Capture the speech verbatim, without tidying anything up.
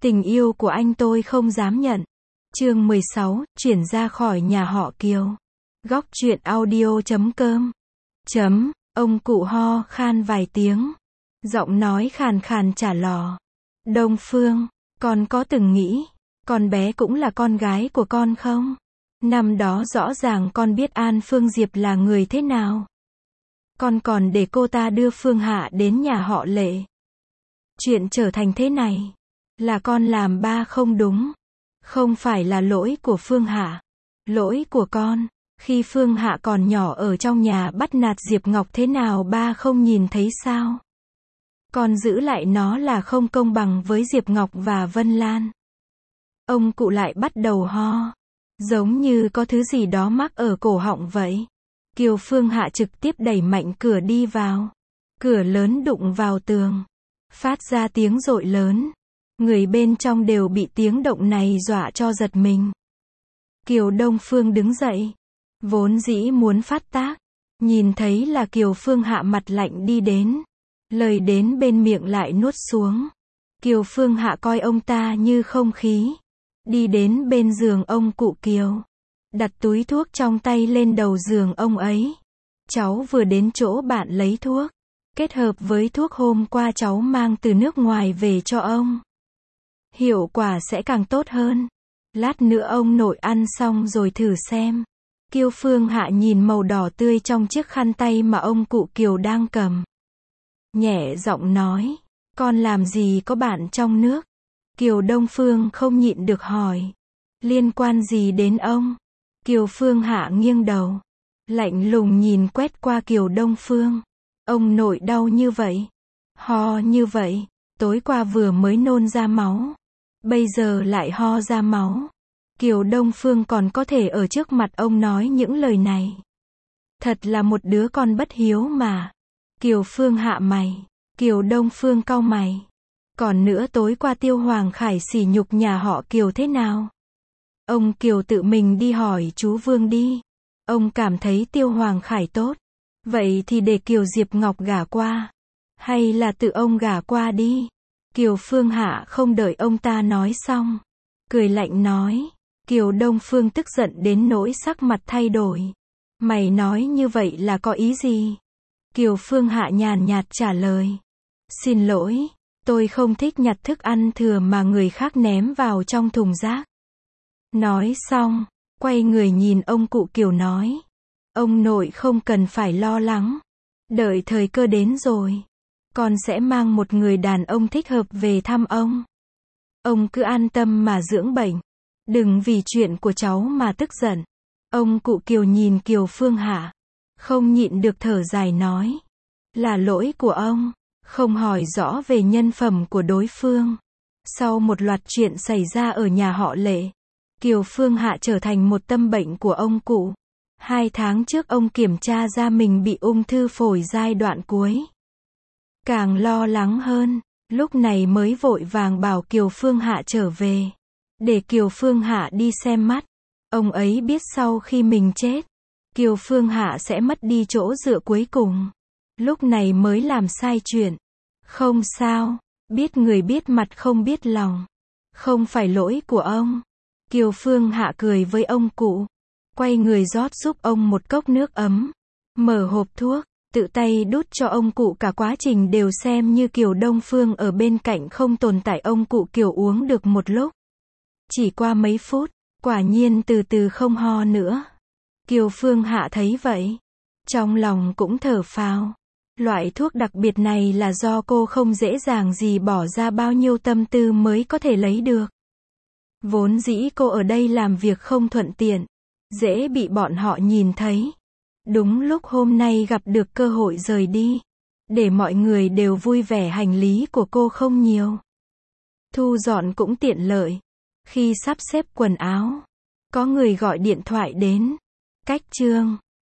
Tình yêu của anh tôi không dám nhận. Chương mười sáu, chuyển ra khỏi nhà họ Kiều. Góc truyện audio chấm com. Chấm, ông cụ ho khan vài tiếng. Giọng nói khàn khàn trả lò. Đông Phương, con có từng nghĩ, con bé cũng là con gái của con không? Năm đó rõ ràng con biết An Phương Diệp là người thế nào. Con còn để cô ta đưa Phương Hạ đến nhà họ Lệ. Chuyện trở thành thế này, là con làm ba không đúng. Không phải là lỗi của Phương Hạ. Lỗi của con. Khi Phương Hạ còn nhỏ ở trong nhà bắt nạt Diệp Ngọc thế nào ba không nhìn thấy sao? Con giữ lại nó là không công bằng với Diệp Ngọc và Vân Lan. Ông cụ lại bắt đầu ho. Giống như có thứ gì đó mắc ở cổ họng vậy. Kiều Phương Hạ trực tiếp đẩy mạnh cửa đi vào. Cửa lớn đụng vào tường. Phát ra tiếng rội lớn. Người bên trong đều bị tiếng động này dọa cho giật mình. Kiều Đông Phương đứng dậy. Vốn dĩ muốn phát tác. Nhìn thấy là Kiều Phương Hạ mặt lạnh đi đến. Lời đến bên miệng lại nuốt xuống. Kiều Phương Hạ coi ông ta như không khí. Đi đến bên giường ông cụ Kiều. Đặt túi thuốc trong tay lên đầu giường ông ấy. Cháu vừa đến chỗ bạn lấy thuốc. Kết hợp với thuốc hôm qua cháu mang từ nước ngoài về cho ông. Hiệu quả sẽ càng tốt hơn. Lát nữa ông nội ăn xong rồi thử xem. Kiều Phương Hạ nhìn màu đỏ tươi trong chiếc khăn tay mà ông cụ Kiều đang cầm. Nhẹ giọng nói. Con làm gì có bạn trong nước? Kiều Đông Phương không nhịn được hỏi. Liên quan gì đến ông? Kiều Phương Hạ nghiêng đầu. Lạnh lùng nhìn quét qua Kiều Đông Phương. Ông nội đau như vậy. Ho như vậy. Tối qua vừa mới nôn ra máu. Bây giờ lại ho ra máu. Kiều Đông Phương còn có thể ở trước mặt ông nói những lời này. Thật là một đứa con bất hiếu mà. Kiều Phương Hạ mày. Kiều Đông Phương cau mày. Còn nữa tối qua Tiêu Hoàng Khải sỉ nhục nhà họ Kiều thế nào? Ông Kiều tự mình đi hỏi chú Vương đi. Ông cảm thấy Tiêu Hoàng Khải tốt. Vậy thì để Kiều Diệp Ngọc gả qua. Hay là tự ông gả qua đi. Kiều Phương Hạ không đợi ông ta nói xong. Cười lạnh nói. Kiều Đông Phương tức giận đến nỗi sắc mặt thay đổi. Mày nói như vậy là có ý gì? Kiều Phương Hạ nhàn nhạt trả lời. Xin lỗi, tôi không thích nhặt thức ăn thừa mà người khác ném vào trong thùng rác. Nói xong, quay người nhìn ông cụ Kiều nói. Ông nội không cần phải lo lắng. Đợi thời cơ đến rồi. Con sẽ mang một người đàn ông thích hợp về thăm ông. Ông cứ an tâm mà dưỡng bệnh. Đừng vì chuyện của cháu mà tức giận. Ông cụ Kiều nhìn Kiều Phương Hạ. Không nhịn được thở dài nói. Là lỗi của ông. Không hỏi rõ về nhân phẩm của đối phương. Sau một loạt chuyện xảy ra ở nhà họ Lệ. Kiều Phương Hạ trở thành một tâm bệnh của ông cụ. Hai tháng trước ông kiểm tra ra mình bị ung thư phổi giai đoạn cuối. Càng lo lắng hơn, lúc này mới vội vàng bảo Kiều Phương Hạ trở về. Để Kiều Phương Hạ đi xem mắt. Ông ấy biết sau khi mình chết, Kiều Phương Hạ sẽ mất đi chỗ dựa cuối cùng. Lúc này mới làm sai chuyện. Không sao, biết người biết mặt không biết lòng. Không phải lỗi của ông. Kiều Phương Hạ cười với ông cụ. Quay người rót giúp ông một cốc nước ấm. Mở hộp thuốc, tự tay đút cho ông cụ, cả quá trình đều xem như Kiều Đông Phương ở bên cạnh không tồn tại. Ông cụ Kiều uống được một lúc. Chỉ qua mấy phút, quả nhiên từ từ không ho nữa. Kiều Phương Hạ thấy vậy. Trong lòng cũng thở phào. Loại thuốc đặc biệt này là do cô không dễ dàng gì bỏ ra bao nhiêu tâm tư mới có thể lấy được. Vốn dĩ cô ở đây làm việc không thuận tiện. Dễ bị bọn họ nhìn thấy. Đúng lúc hôm nay gặp được cơ hội rời đi. Để mọi người đều vui vẻ, hành lý của cô không nhiều. Thu dọn cũng tiện lợi. Khi sắp xếp quần áo, có người gọi điện thoại đến. Cách Trương,